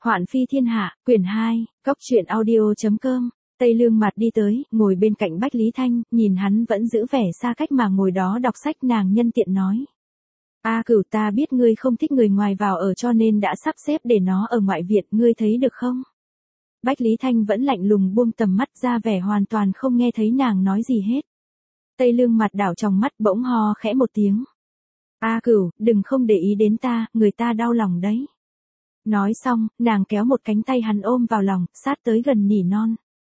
Hoạn phi thiên hạ, quyển 2, Cốc truyện audio.com. Tây Lương Mạt đi tới, ngồi bên cạnh Bách Lý Thanh, nhìn hắn vẫn giữ vẻ xa cách mà ngồi đó đọc sách, nàng nhân tiện nói. A Cửu, ta biết ngươi không thích người ngoài vào ở cho nên đã sắp xếp để nó ở ngoại viện, ngươi thấy được không? Bách Lý Thanh vẫn lạnh lùng buông tầm mắt ra, vẻ hoàn toàn không nghe thấy nàng nói gì hết. Tây Lương Mạt đảo trong mắt, bỗng ho khẽ một tiếng. A Cửu, đừng không để ý đến ta, người ta đau lòng đấy. Nói xong, nàng kéo một cánh tay hắn ôm vào lòng, sát tới gần nỉ non.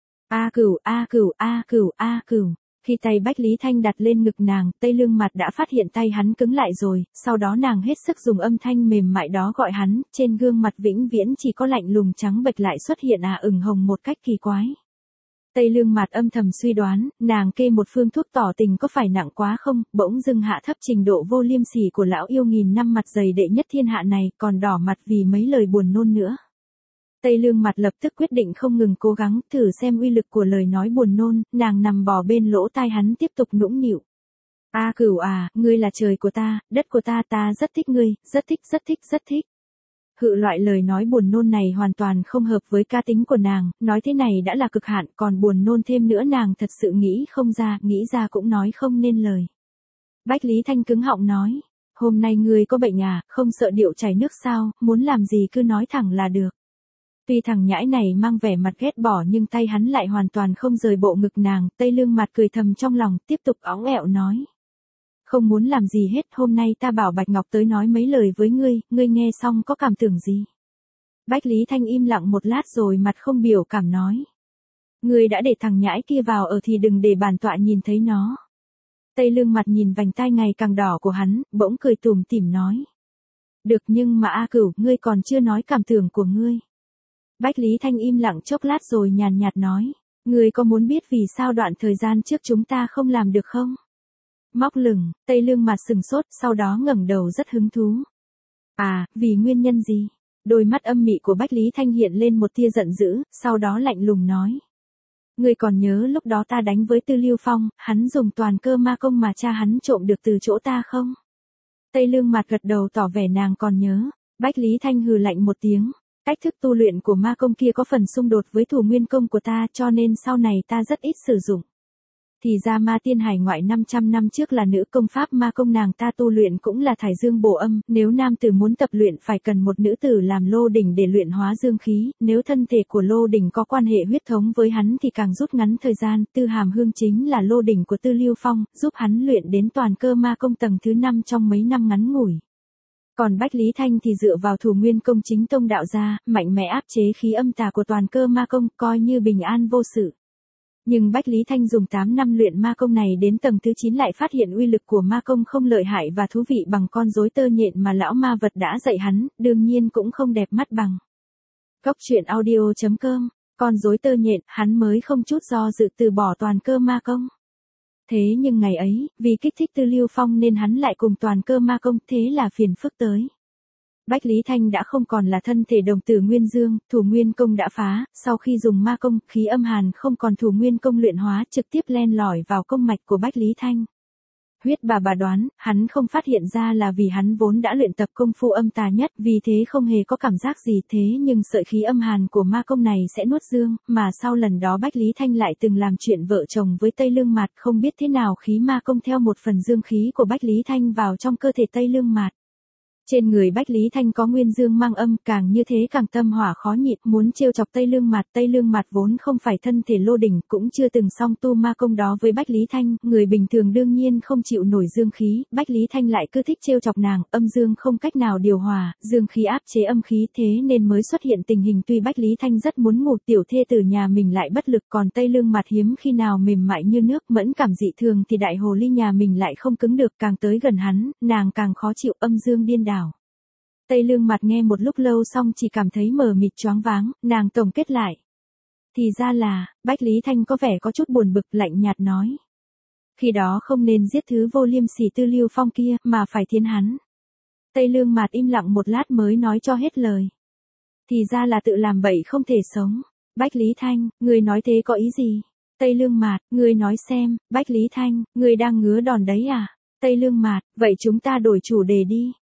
A Cửu, A Cửu, A Cửu, A Cửu. Khi tay Bách Lý Thanh đặt lên ngực nàng, Tây Lương Mạt đã phát hiện tay hắn cứng lại rồi, sau đó nàng hết sức dùng âm thanh mềm mại đó gọi hắn, trên gương mặt vĩnh viễn chỉ có lạnh lùng trắng bệch lại xuất hiện ửng hồng một cách kỳ quái. Tây Lương Mạt âm thầm suy đoán, nàng kê một phương thuốc tỏ tình có phải nặng quá không, bỗng dưng hạ thấp trình độ vô liêm sỉ của lão yêu nghìn năm mặt dày đệ nhất thiên hạ này, còn đỏ mặt vì mấy lời buồn nôn nữa. Tây Lương Mạt lập tức quyết định không ngừng cố gắng thử xem uy lực của lời nói buồn nôn, nàng nằm bò bên lỗ tai hắn tiếp tục nũng nịu. A Cửu à, ngươi là trời của ta, đất của ta, ta rất thích ngươi, rất thích, rất thích, rất thích. Loại lời nói buồn nôn này hoàn toàn không hợp với cá tính của nàng, nói thế này đã là cực hạn, còn buồn nôn thêm nữa nàng thật sự nghĩ không ra, nghĩ ra cũng nói không nên lời. Bách Lý Thanh cứng họng nói, hôm nay ngươi có bệnh à, không sợ điệu chảy nước sao, muốn làm gì cứ nói thẳng là được. Tuy thằng nhãi này mang vẻ mặt ghét bỏ nhưng tay hắn lại hoàn toàn không rời bộ ngực nàng, Tây Lương Mạt cười thầm trong lòng, tiếp tục óng ẹo nói. Không muốn làm gì hết, hôm nay ta bảo Bạch Ngọc tới nói mấy lời với ngươi nghe xong có cảm tưởng gì? Bách Lý Thanh im lặng một lát rồi mặt không biểu cảm nói. Ngươi đã để thằng nhãi kia vào ở thì đừng để bản tọa nhìn thấy nó. Tây Lương Mạt nhìn vành tai ngày càng đỏ của hắn, bỗng cười tủm tỉm nói. Được, nhưng mà A Cửu, ngươi còn chưa nói cảm tưởng của ngươi. Bách Lý Thanh im lặng chốc lát rồi nhàn nhạt nói. Ngươi có muốn biết vì sao đoạn thời gian trước chúng ta không làm được không? Móc lửng, Tây Lương Mạt sừng sốt, sau đó ngẩng đầu rất hứng thú. À, vì nguyên nhân gì? Đôi mắt âm mị của Bách Lý Thanh hiện lên một tia giận dữ, sau đó lạnh lùng nói. Ngươi còn nhớ lúc đó ta đánh với Tư Lưu Phong, hắn dùng toàn cơ ma công mà cha hắn trộm được từ chỗ ta không? Tây Lương Mạt gật đầu tỏ vẻ nàng còn nhớ. Bách Lý Thanh hừ lạnh một tiếng. Cách thức tu luyện của ma công kia có phần xung đột với thủ nguyên công của ta cho nên sau này ta rất ít sử dụng. Thì ra Ma Tiên hải ngoại 500 năm trước là nữ công pháp ma công nàng ta tu luyện cũng là thải dương bổ âm, nếu nam tử muốn tập luyện phải cần một nữ tử làm lô đỉnh để luyện hóa dương khí, nếu thân thể của lô đỉnh có quan hệ huyết thống với hắn thì càng rút ngắn thời gian, Tư Hàm Hương chính là lô đỉnh của Tư Lưu Phong, giúp hắn luyện đến toàn cơ ma công tầng thứ 5 trong mấy năm ngắn ngủi. Còn Bách Lý Thanh thì dựa vào thủ nguyên công chính tông đạo gia, mạnh mẽ áp chế khí âm tà của toàn cơ ma công, coi như bình an vô sự. Nhưng Bách Lý Thanh dùng 8 năm luyện ma công này đến tầng thứ 9 lại phát hiện uy lực của ma công không lợi hại và thú vị bằng con rối tơ nhện mà lão ma vật đã dạy hắn, đương nhiên cũng không đẹp mắt bằng. Cốc truyện audio.com, con rối tơ nhện, hắn mới không chút do dự từ bỏ toàn cơ ma công. Thế nhưng ngày ấy, vì kích thích Tư Lưu Phong nên hắn lại cùng toàn cơ ma công, thế là phiền phức tới. Bách Lý Thanh đã không còn là thân thể đồng tử nguyên dương, thủ nguyên công đã phá, sau khi dùng ma công, khí âm hàn không còn thủ nguyên công luyện hóa, trực tiếp len lỏi vào công mạch của Bách Lý Thanh. Huyết bà đoán, hắn không phát hiện ra là vì hắn vốn đã luyện tập công phu âm tà nhất, vì thế không hề có cảm giác gì, thế nhưng sợi khí âm hàn của ma công này sẽ nuốt dương, mà sau lần đó Bách Lý Thanh lại từng làm chuyện vợ chồng với Tây Lương Mạt, không biết thế nào khí ma công theo một phần dương khí của Bách Lý Thanh vào trong cơ thể Tây Lương Mạt. Trên người Bách Lý Thanh có nguyên dương mang âm, càng như thế càng tâm hỏa khó nhịn, muốn trêu chọc Tây Lương Mạt vốn không phải thân thể lô đỉnh, cũng chưa từng song tu ma công đó với Bách Lý Thanh, người bình thường đương nhiên không chịu nổi dương khí, Bách Lý Thanh lại cứ thích trêu chọc nàng, âm dương không cách nào điều hòa, dương khí áp chế âm khí, thế nên mới xuất hiện tình hình tuy Bách Lý Thanh rất muốn ngủ, tiểu thê tử nhà mình lại bất lực, còn Tây Lương Mạt hiếm khi nào mềm mại như nước, mẫn cảm dị thường thì đại hồ ly nhà mình lại không cứng được, càng tới gần hắn, nàng càng khó chịu, âm dương điên đảo. Tây Lương Mạt nghe một lúc lâu xong chỉ cảm thấy mờ mịt choáng váng, nàng tổng kết lại. Thì ra là, Bách Lý Thanh có vẻ có chút buồn bực, lạnh nhạt nói. Khi đó không nên giết thứ vô liêm sỉ Tư Lưu Phong kia, mà phải thiến hắn. Tây Lương Mạt im lặng một lát mới nói cho hết lời. Thì ra là tự làm bậy không thể sống. Bách Lý Thanh, ngươi nói thế có ý gì? Tây Lương Mạt, ngươi nói xem, Bách Lý Thanh, ngươi đang ngứa đòn đấy à? Tây Lương Mạt, vậy chúng ta đổi chủ đề đi.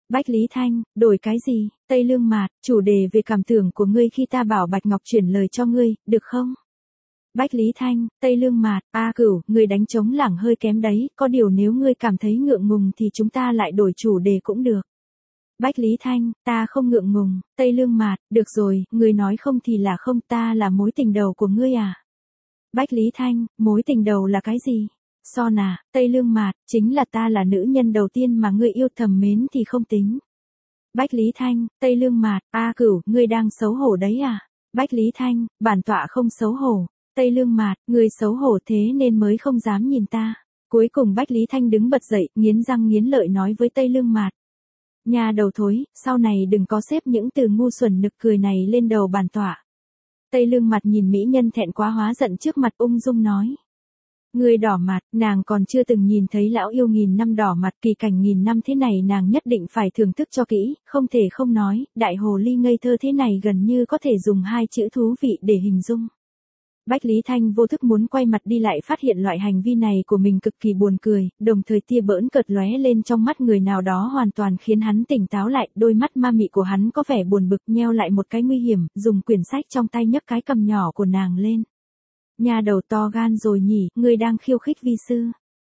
Bách Lý Thanh, đổi cái gì? Tây Lương Mạt, chủ đề về cảm tưởng của ngươi khi ta bảo Bạch Ngọc chuyển lời cho ngươi, được không? Bách Lý Thanh, Tây Lương Mạt, Cửu, ngươi đánh trống lảng hơi kém đấy, có điều nếu ngươi cảm thấy ngượng ngùng thì chúng ta lại đổi chủ đề cũng được. Bách Lý Thanh, ta không ngượng ngùng. Tây Lương Mạt, được rồi, ngươi nói không thì là không, ta là mối tình đầu của ngươi à? Bách Lý Thanh, mối tình đầu là cái gì? Son à? Tây Lương Mạt, chính là ta là nữ nhân đầu tiên mà ngươi yêu thầm mến thì không tính. Bách Lý Thanh, Tây Lương Mạt, Cửu, ngươi đang xấu hổ đấy à? Bách Lý Thanh, bản tọa không xấu hổ. Tây Lương Mạt, ngươi xấu hổ thế nên mới không dám nhìn ta. Cuối cùng Bách Lý Thanh đứng bật dậy, nghiến răng nghiến lợi nói với Tây Lương Mạt. Nhà đầu thối, sau này đừng có xếp những từ ngu xuẩn nực cười này lên đầu bản tọa. Tây Lương Mặt nhìn mỹ nhân thẹn quá hóa giận trước mặt ung dung nói. Người đỏ mặt, nàng còn chưa từng nhìn thấy lão yêu nghìn năm đỏ mặt, kỳ cảnh nghìn năm thế này nàng nhất định phải thưởng thức cho kỹ, không thể không nói, đại hồ ly ngây thơ thế này gần như có thể dùng hai chữ thú vị để hình dung. Bách Lý Thanh vô thức muốn quay mặt đi lại phát hiện loại hành vi này của mình cực kỳ buồn cười, đồng thời tia bỡn cợt lóe lên trong mắt người nào đó hoàn toàn khiến hắn tỉnh táo lại, đôi mắt ma mị của hắn có vẻ buồn bực nheo lại một cái nguy hiểm, dùng quyển sách trong tay nhấc cái cầm nhỏ của nàng lên. Nhà đầu to gan rồi nhỉ, ngươi đang khiêu khích vi sư.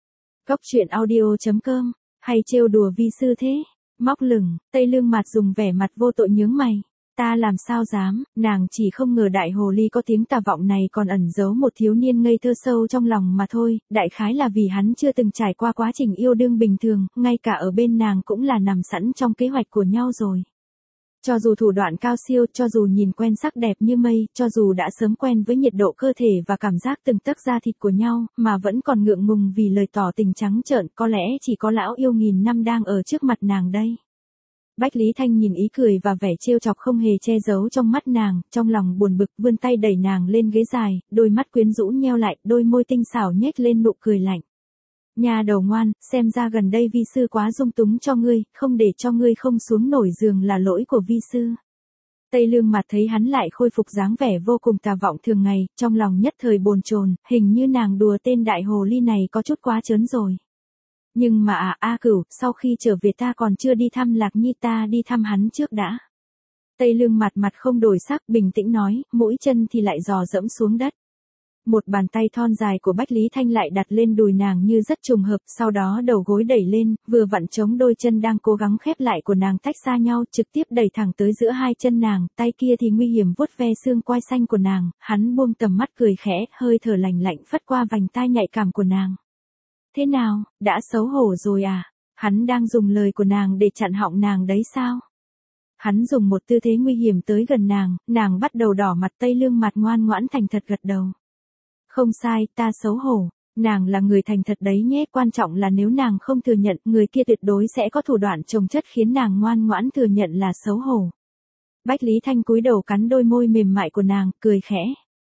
Cốc truyện audio.com, hay trêu đùa vi sư thế? Móc lửng, Tây Lương Mặt dùng vẻ mặt vô tội nhướng mày. Ta làm sao dám, nàng chỉ không ngờ đại hồ ly có tiếng tà vọng này còn ẩn giấu một thiếu niên ngây thơ sâu trong lòng mà thôi, đại khái là vì hắn chưa từng trải qua quá trình yêu đương bình thường, ngay cả ở bên nàng cũng là nằm sẵn trong kế hoạch của nhau rồi. Cho dù thủ đoạn cao siêu, cho dù nhìn quen sắc đẹp như mây, cho dù đã sớm quen với nhiệt độ cơ thể và cảm giác từng tấc da thịt của nhau, mà vẫn còn ngượng ngùng vì lời tỏ tình trắng trợn, có lẽ chỉ có lão yêu nghìn năm đang ở trước mặt nàng đây. Bách Lý Thanh nhìn ý cười và vẻ trêu chọc không hề che giấu trong mắt nàng, trong lòng buồn bực vươn tay đẩy nàng lên ghế dài, đôi mắt quyến rũ nheo lại, đôi môi tinh xảo nhếch lên nụ cười lạnh. Nhà đầu ngoan, xem ra gần đây vi sư quá dung túng cho ngươi, không để cho ngươi không xuống nổi giường là lỗi của vi sư. Tây Lương Mặt thấy hắn lại khôi phục dáng vẻ vô cùng tà vọng thường ngày, trong lòng nhất thời bồn chồn, hình như nàng đùa tên đại hồ ly này có chút quá trớn rồi. Nhưng mà Cửu, sau khi trở về ta còn chưa đi thăm Lạc Nhi, ta đi thăm hắn trước đã. Tây Lương mặt không đổi sắc, bình tĩnh nói, mũi chân thì lại dò dẫm xuống đất. Một bàn tay thon dài của Bách Lý Thanh lại đặt lên đùi nàng như rất trùng hợp, sau đó đầu gối đẩy lên, vừa vặn chống đôi chân đang cố gắng khép lại của nàng tách xa nhau, trực tiếp đẩy thẳng tới giữa hai chân nàng, tay kia thì nguy hiểm vuốt ve xương quai xanh của nàng, hắn buông tầm mắt cười khẽ, hơi thở lạnh lạnh phất qua vành tai nhạy cảm của nàng. Thế nào, đã xấu hổ rồi à? Hắn đang dùng lời của nàng để chặn họng nàng đấy sao? Hắn dùng một tư thế nguy hiểm tới gần nàng bắt đầu đỏ mặt. Tây Lương mặt ngoan ngoãn thành thật gật đầu. Không sai, ta xấu hổ. Nàng là người thành thật đấy nhé, quan trọng là nếu nàng không thừa nhận, người kia tuyệt đối sẽ có thủ đoạn chồng chất khiến nàng ngoan ngoãn thừa nhận là xấu hổ. Bách Lý Thanh cúi đầu cắn đôi môi mềm mại của nàng, cười khẽ.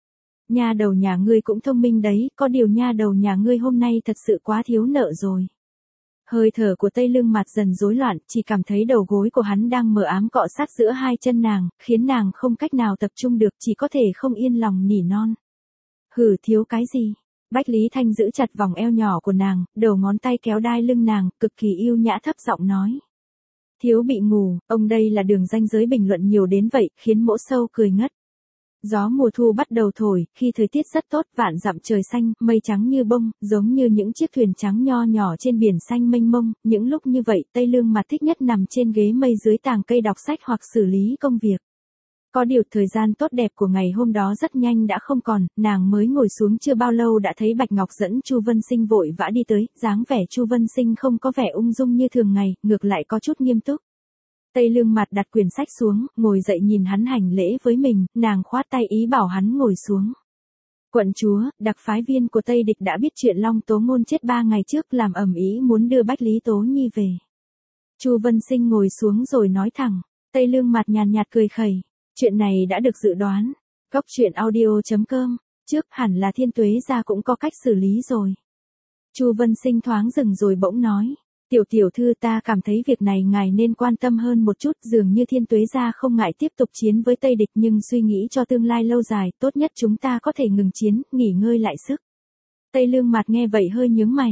Nha đầu nhà ngươi cũng thông minh đấy, có điều nha đầu nhà ngươi hôm nay thật sự quá thiếu nợ rồi. Hơi thở của Tây Lương mặt dần rối loạn, chỉ cảm thấy đầu gối của hắn đang mờ ám cọ sát giữa hai chân nàng, khiến nàng không cách nào tập trung được, chỉ có thể không yên lòng nỉ non. Hử, thiếu cái gì? Bách Lý Thanh giữ chặt vòng eo nhỏ của nàng, đầu ngón tay kéo đai lưng nàng, cực kỳ yêu nhã thấp giọng nói. Thiếu bị ngủ, ông đây là đường ranh giới bình luận nhiều đến vậy, khiến Mỗ Sâu cười ngất. Gió mùa thu bắt đầu thổi, khi thời tiết rất tốt, vạn dặm trời xanh, mây trắng như bông, giống như những chiếc thuyền trắng nho nhỏ trên biển xanh mênh mông, những lúc như vậy, Tây Lương mặt thích nhất nằm trên ghế mây dưới tàng cây đọc sách hoặc xử lý công việc. Có điều thời gian tốt đẹp của ngày hôm đó rất nhanh đã không còn, nàng mới ngồi xuống chưa bao lâu đã thấy Bạch Ngọc dẫn Chu Vân Sinh vội vã đi tới, dáng vẻ Chu Vân Sinh không có vẻ ung dung như thường ngày, ngược lại có chút nghiêm túc. Tây Lương mặt đặt quyển sách xuống, ngồi dậy nhìn hắn hành lễ với mình, nàng khoát tay ý bảo hắn ngồi xuống. Quận chúa, đặc phái viên của Tây Địch đã biết chuyện Long Tố Ngôn chết 3 ngày trước, làm ầm ĩ muốn đưa Bách Lý Tố Nhi về. Chu Vân Sinh ngồi xuống rồi nói thẳng. Tây Lương mặt nhàn nhạt cười khẩy. Chuyện này đã được dự đoán. Cốc truyện audio.com, trước hẳn là Thiên Tuế gia cũng có cách xử lý rồi. Chu Vân Sinh thoáng dừng rồi bỗng nói. Tiểu thư, ta cảm thấy việc này ngài nên quan tâm hơn một chút, dường như Thiên Tuế gia không ngại tiếp tục chiến với Tây Địch, nhưng suy nghĩ cho tương lai lâu dài, tốt nhất chúng ta có thể ngừng chiến, nghỉ ngơi lại sức. Tây Lương mặt nghe vậy hơi nhướng mày.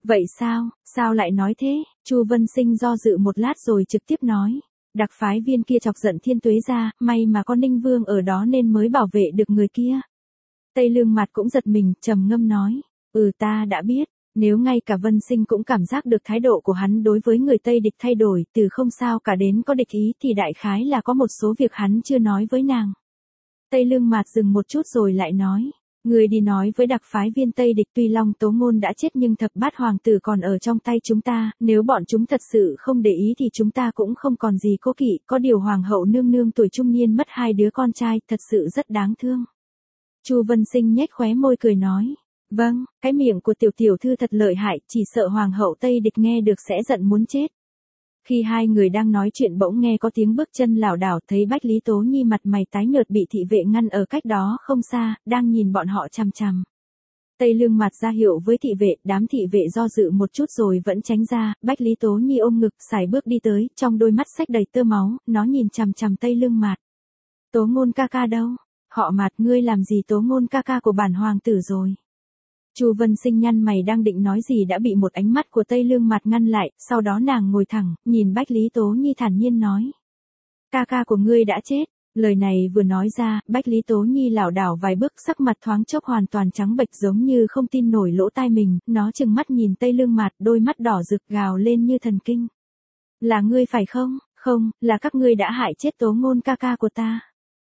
Vậy sao, sao lại nói thế? Chu Vân Sinh do dự một lát rồi trực tiếp nói. Đặc phái viên kia chọc giận Thiên Tuế gia, may mà có Ninh Vương ở đó nên mới bảo vệ được người kia. Tây Lương Mặt cũng giật mình, trầm ngâm nói. Ta đã biết, nếu ngay cả Vân Sinh cũng cảm giác được thái độ của hắn đối với người Tây địch thay đổi, từ không sao cả đến có địch ý thì đại khái là có một số việc hắn chưa nói với nàng. Tây Lương Mạt dừng một chút rồi lại nói. Người đi nói với đặc phái viên Tây địch tuy Long Tố Ngôn đã chết nhưng thập bát hoàng tử còn ở trong tay chúng ta, nếu bọn chúng thật sự không để ý thì chúng ta cũng không còn gì cố kỵ, có điều hoàng hậu nương nương tuổi trung niên mất 2 đứa con trai, thật sự rất đáng thương. Chu Vân Sinh nhếch khóe môi cười nói. Vâng, cái miệng của tiểu thư thật lợi hại, chỉ sợ hoàng hậu Tây địch nghe được sẽ giận muốn chết. Khi hai người đang nói chuyện bỗng nghe có tiếng bước chân lảo đảo, thấy Bách Lý Tố Nhi mặt mày tái nhợt bị thị vệ ngăn ở cách đó không xa, đang nhìn bọn họ chằm chằm. Tây Lương Mặt ra hiệu với thị vệ, đám thị vệ do dự một chút rồi vẫn tránh ra, Bách Lý Tố Nhi ôm ngực, sải bước đi tới, trong đôi mắt xách đầy tơ máu, nó nhìn chằm chằm Tây Lương Mặt. Tố Ngôn ca ca đâu? Họ Mặt, ngươi làm gì Tố Ngôn ca ca của bản hoàng tử rồi? Chu Vân Sinh nhăn mày đang định nói gì đã bị một ánh mắt của Tây Lương Mặt ngăn lại, sau đó nàng ngồi thẳng, nhìn Bách Lý Tố Nhi thản nhiên nói. Ca ca của ngươi đã chết. Lời này vừa nói ra, Bách Lý Tố Nhi lảo đảo vài bước, sắc mặt thoáng chốc hoàn toàn trắng bệch giống như không tin nổi lỗ tai mình, nó trừng mắt nhìn Tây Lương Mặt, đôi mắt đỏ rực gào lên như thần kinh. Là ngươi phải không? Không, là các ngươi đã hại chết Tố Ngôn ca ca của ta.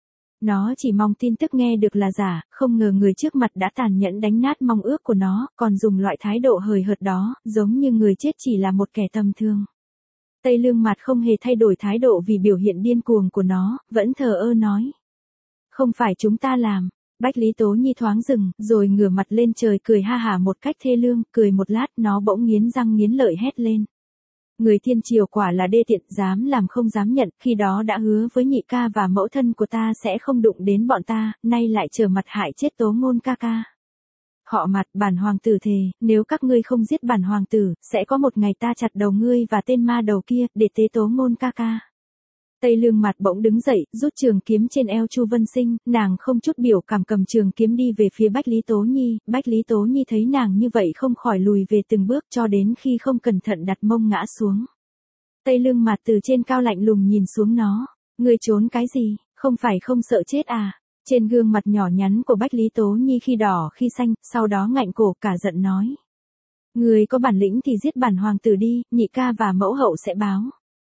Nó chỉ mong tin tức nghe được là giả, không ngờ người trước mặt đã tàn nhẫn đánh nát mong ước của nó, còn dùng loại thái độ hời hợt đó, giống như người chết chỉ là một kẻ tầm thường. Tây Lương Mặt không hề thay đổi thái độ vì biểu hiện điên cuồng của nó, vẫn thờ ơ nói. Không phải chúng ta làm. Bách Lý Tố Nhi thoáng dừng, rồi ngửa mặt lên trời cười ha hả một cách thê lương, cười một lát nó bỗng nghiến răng nghiến lợi hét lên. Người thiên triều quả là đê tiện, dám làm không dám nhận, khi đó đã hứa với nhị ca và mẫu thân của ta sẽ không đụng đến bọn ta, nay lại trở mặt hại chết Tố Ngôn ca ca. Họ Mặt, bản hoàng tử thề, nếu các ngươi không giết bản hoàng tử, sẽ có một ngày ta chặt đầu ngươi và tên ma đầu kia, để tế Tố Ngôn ca ca. Tây Lương Mặt bỗng đứng dậy, rút trường kiếm trên eo Chu Vân Sinh, nàng không chút biểu cảm cầm trường kiếm đi về phía Bách Lý Tố Nhi, Bách Lý Tố Nhi thấy nàng như vậy không khỏi lùi về từng bước cho đến khi không cẩn thận đặt mông ngã xuống. Tây Lương Mặt từ trên cao lạnh lùng nhìn xuống nó, ngươi trốn cái gì, không phải không sợ chết à? Trên gương mặt nhỏ nhắn của Bách Lý Tố Nhi khi đỏ khi xanh, sau đó ngạnh cổ cả giận nói. Ngươi có bản lĩnh thì giết bản hoàng tử đi, nhị ca và mẫu hậu sẽ báo.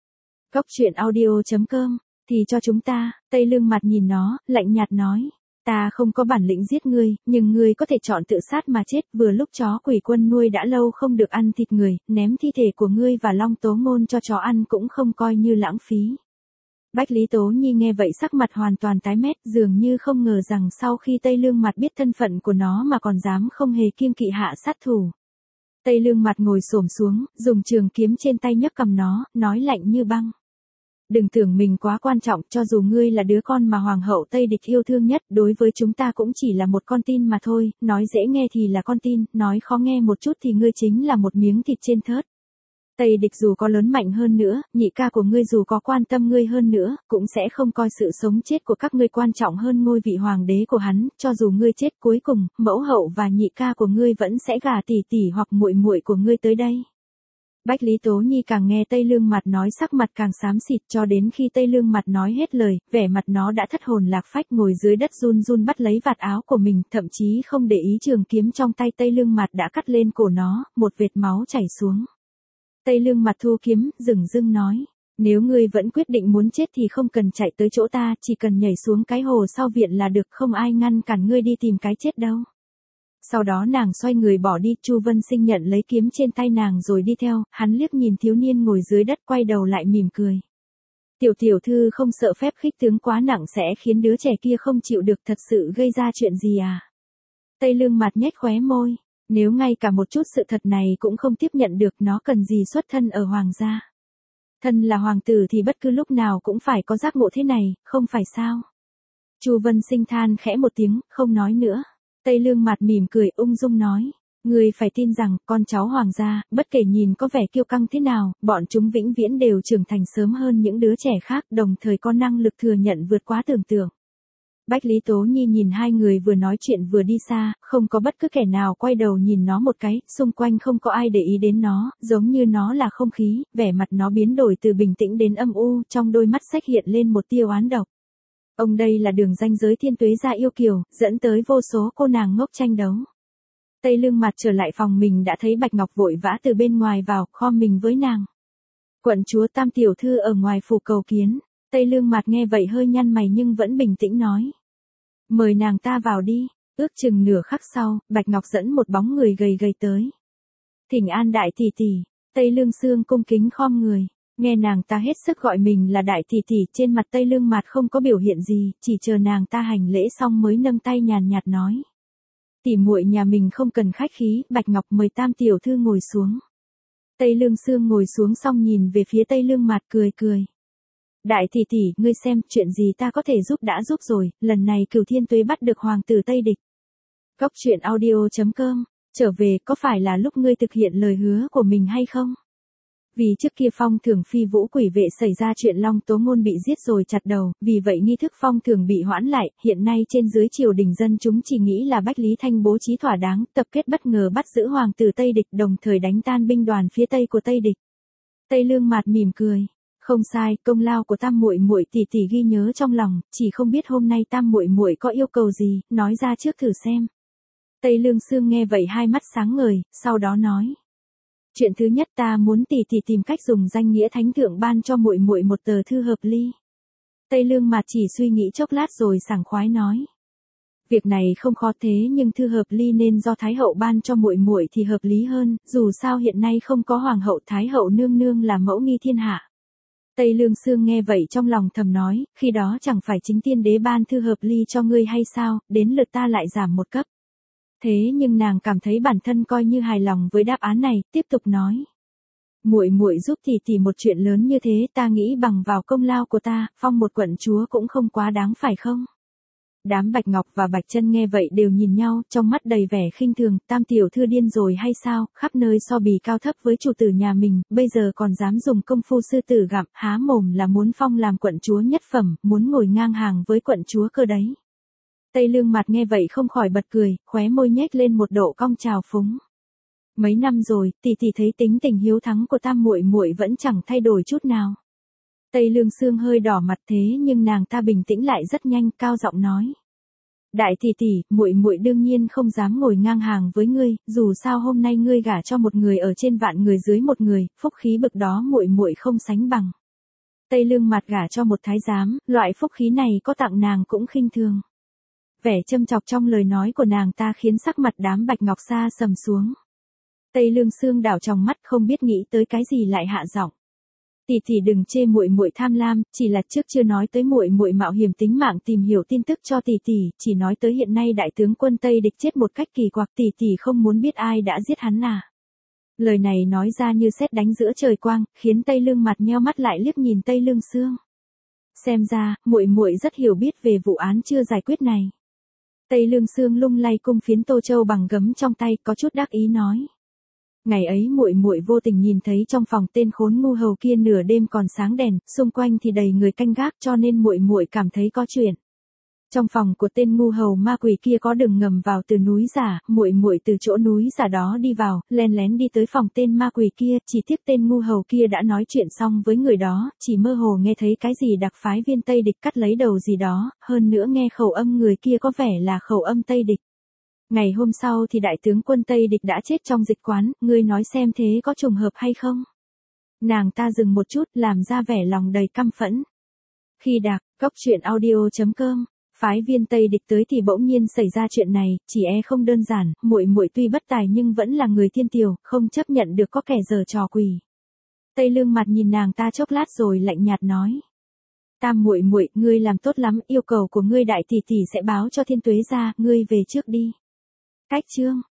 Góc truyện audio.com, thì cho chúng ta, Tây Lương Mặt nhìn nó, lạnh nhạt nói. Ta không có bản lĩnh giết ngươi, nhưng ngươi có thể chọn tự sát mà chết, vừa lúc chó quỷ quân nuôi đã lâu không được ăn thịt người, ném thi thể của ngươi và Long Tố Ngôn cho chó ăn cũng không coi như lãng phí. Bách Lý Tố Nhi nghe vậy sắc mặt hoàn toàn tái mét, dường như không ngờ rằng sau khi Tây Lương Mặt biết thân phận của nó mà còn dám không hề kiêng kỵ hạ sát thủ. Tây Lương Mặt ngồi xổm xuống, dùng trường kiếm trên tay nhấc cầm nó, nói lạnh như băng. Đừng tưởng mình quá quan trọng, cho dù ngươi là đứa con mà hoàng hậu Tây địch yêu thương nhất, đối với chúng ta cũng chỉ là một con tin mà thôi, nói dễ nghe thì là con tin, nói khó nghe một chút thì ngươi chính là một miếng thịt trên thớt. Tây địch dù có lớn mạnh hơn nữa, nhị ca của ngươi dù có quan tâm ngươi hơn nữa, cũng sẽ không coi sự sống chết của các ngươi quan trọng hơn ngôi vị hoàng đế của hắn, cho dù ngươi chết cuối cùng, mẫu hậu và nhị ca của ngươi vẫn sẽ gả tỷ tỷ hoặc muội muội của ngươi tới đây. Bách Lý Tố Nhi càng nghe Tây Lương Mặt nói sắc mặt càng xám xịt cho đến khi Tây Lương Mặt nói hết lời, vẻ mặt nó đã thất hồn lạc phách ngồi dưới đất run run bắt lấy vạt áo của mình, thậm chí không để ý trường kiếm trong tay Tây Lương Mặt đã cắt lên cổ nó, một vệt máu chảy xuống. Tây Lương Mặt thu kiếm, dửng dưng nói, nếu ngươi vẫn quyết định muốn chết thì không cần chạy tới chỗ ta, chỉ cần nhảy xuống cái hồ sau viện là được, không ai ngăn cản ngươi đi tìm cái chết đâu. Sau đó nàng xoay người bỏ đi, Chu Vân Sinh nhận lấy kiếm trên tay nàng rồi đi theo, hắn liếc nhìn thiếu niên ngồi dưới đất quay đầu lại mỉm cười. Tiểu thư không sợ phép khích tướng quá nặng sẽ khiến đứa trẻ kia không chịu được, thật sự gây ra chuyện gì à? Tây Lương Mặt nhếch khóe môi, nếu ngay cả một chút sự thật này cũng không tiếp nhận được nó cần gì xuất thân ở hoàng gia. Thân là hoàng tử thì bất cứ lúc nào cũng phải có giác ngộ thế này, không phải sao? Chu Vân Sinh than khẽ một tiếng, không nói nữa. Tây Lương Mặt mỉm cười ung dung nói, ngươi phải tin rằng con cháu hoàng gia, bất kể nhìn có vẻ kiêu căng thế nào, bọn chúng vĩnh viễn đều trưởng thành sớm hơn những đứa trẻ khác, đồng thời có năng lực thừa nhận vượt quá tưởng tượng. Bách Lý Tố Nhi nhìn hai người vừa nói chuyện vừa đi xa, không có bất cứ kẻ nào quay đầu nhìn nó một cái, xung quanh không có ai để ý đến nó, giống như nó là không khí, vẻ mặt nó biến đổi từ bình tĩnh đến âm u, trong đôi mắt xách hiện lên một tia oán độc. Ông đây là đường ranh giới thiên tuế gia yêu kiều, dẫn tới vô số cô nàng ngốc tranh đấu. Tây Lương Mặt trở lại phòng mình đã thấy Bạch Ngọc vội vã từ bên ngoài vào, khom mình với nàng. Quận chúa Tam tiểu thư ở ngoài phủ cầu kiến. Tây Lương Mặt nghe vậy hơi nhăn mày nhưng vẫn bình tĩnh nói. Mời nàng ta vào đi. Ước chừng nửa khắc sau, Bạch Ngọc dẫn một bóng người gầy gầy tới. Thỉnh an đại tỷ tỷ. Tây Lương Sương cung kính khom người. Nghe nàng ta hết sức gọi mình là đại tỷ tỷ, trên mặt Tây Lương Mặt không có biểu hiện gì, chỉ chờ nàng ta hành lễ xong mới nâng tay nhàn nhạt nói. Tỷ muội nhà mình không cần khách khí, Bạch Ngọc mời Tam tiểu thư ngồi xuống. Tây Lương Sương ngồi xuống xong nhìn về phía Tây Lương Mặt cười cười. Đại tỷ tỷ, ngươi xem, chuyện gì ta có thể giúp đã giúp rồi, lần này Cửu Thiên Tuế bắt được hoàng tử Tây Địch. Góc truyện audio.com, trở về có phải là lúc ngươi thực hiện lời hứa của mình hay không? Vì trước kia phong thưởng phi vũ quỷ vệ xảy ra chuyện Long Tố Ngôn bị giết rồi chặt đầu, vì vậy nghi thức phong thưởng bị hoãn lại, hiện nay trên dưới triều đình dân chúng chỉ nghĩ là Bách Lý Thanh bố trí thỏa đáng, tập kết bất ngờ bắt giữ hoàng tử Tây Địch, đồng thời đánh tan binh đoàn phía tây của Tây Địch. Tây Lương Mạt mỉm cười, không sai, công lao của Tam muội muội tỷ tỷ ghi nhớ trong lòng, chỉ không biết hôm nay Tam muội muội có yêu cầu gì, nói ra trước thử xem. Tây Lương Sương nghe vậy hai mắt sáng ngời, sau đó nói. Chuyện thứ nhất ta muốn tỷ tỷ tìm cách dùng danh nghĩa thánh thượng ban cho muội muội một tờ thư hợp ly. Tây Lương Mạt chỉ suy nghĩ chốc lát rồi sảng khoái nói. Việc này không khó thế nhưng thư hợp ly nên do Thái hậu ban cho muội muội thì hợp lý hơn, dù sao hiện nay không có hoàng hậu Thái hậu nương nương là mẫu nghi thiên hạ. Tây Lương Sương nghe vậy trong lòng thầm nói, khi đó chẳng phải chính tiên đế ban thư hợp ly cho ngươi hay sao, đến lượt ta lại giảm một cấp. Thế nhưng nàng cảm thấy bản thân coi như hài lòng với đáp án này, tiếp tục nói. Muội muội giúp tỷ tỷ một chuyện lớn như thế, ta nghĩ bằng vào công lao của ta, phong một quận chúa cũng không quá đáng phải không? Đám Bạch Ngọc và Bạch Chân nghe vậy đều nhìn nhau, trong mắt đầy vẻ khinh thường, Tam tiểu thư điên rồi hay sao, khắp nơi so bì cao thấp với chủ tử nhà mình, bây giờ còn dám dùng công phu sư tử gặm, há mồm là muốn phong làm quận chúa nhất phẩm, muốn ngồi ngang hàng với quận chúa cơ đấy. Tây Lương Mặt nghe vậy không khỏi bật cười, khóe môi nhếch lên một độ cong trào phúng. Mấy năm rồi, tỷ tỷ thấy tính tình hiếu thắng của Tam muội muội vẫn chẳng thay đổi chút nào. Tây Lương Sương hơi đỏ mặt thế nhưng nàng ta bình tĩnh lại rất nhanh, cao giọng nói. Đại tỷ tỷ, muội muội đương nhiên không dám ngồi ngang hàng với ngươi, dù sao hôm nay ngươi gả cho một người ở trên vạn người dưới một người, phúc khí bực đó muội muội không sánh bằng. Tây Lương Mặt gả cho một thái giám, loại phúc khí này có tặng nàng cũng khinh thường. Vẻ châm chọc trong lời nói của nàng ta khiến sắc mặt đám Bạch Ngọc xa sầm xuống. Tây Lương Sương đảo trong mắt không biết nghĩ tới cái gì lại hạ giọng. Tỷ tỷ đừng chê muội muội tham lam, chỉ là trước chưa nói tới muội muội mạo hiểm tính mạng tìm hiểu tin tức cho tỷ tỷ, chỉ nói tới hiện nay đại tướng quân Tây Địch chết một cách kỳ quặc, tỷ tỷ không muốn biết ai đã giết hắn à. Lời này nói ra như sét đánh giữa trời quang, khiến Tây Lương Mặt nheo mắt lại liếc nhìn Tây Lương Sương. Xem ra, muội muội rất hiểu biết về vụ án chưa giải quyết này. Tây Lương Sương lung lay cung phiến tô châu bằng gấm trong tay, có chút đắc ý nói. Ngày ấy muội muội vô tình nhìn thấy trong phòng tên khốn ngu hầu kia nửa đêm còn sáng đèn, xung quanh thì đầy người canh gác cho nên muội muội cảm thấy có chuyện. Trong phòng của tên ngu hầu ma quỷ kia có đường ngầm vào từ núi giả, muội muội từ chỗ núi giả đó đi vào, len lén đi tới phòng tên ma quỷ kia, chỉ tiếc tên ngu hầu kia đã nói chuyện xong với người đó, chỉ mơ hồ nghe thấy cái gì đặc phái viên Tây Địch cắt lấy đầu gì đó, hơn nữa nghe khẩu âm người kia có vẻ là khẩu âm Tây Địch. Ngày hôm sau thì đại tướng quân Tây Địch đã chết trong dịch quán, ngươi nói xem thế có trùng hợp hay không? Nàng ta dừng một chút làm ra vẻ lòng đầy căm phẫn. Khi đạc, góc truyện audio.com, phái viên Tây Địch tới thì bỗng nhiên xảy ra chuyện này, chỉ không đơn giản, muội muội tuy bất tài nhưng vẫn là người thiên tiểu, không chấp nhận được có kẻ giở trò quỷ. Tây Lương Mặt nhìn nàng ta chốc lát rồi lạnh nhạt nói. Tam muội muội, ngươi làm tốt lắm, yêu cầu của ngươi đại tỷ tỷ sẽ báo cho Thiên Tuế gia, ngươi về trước đi. Cách chương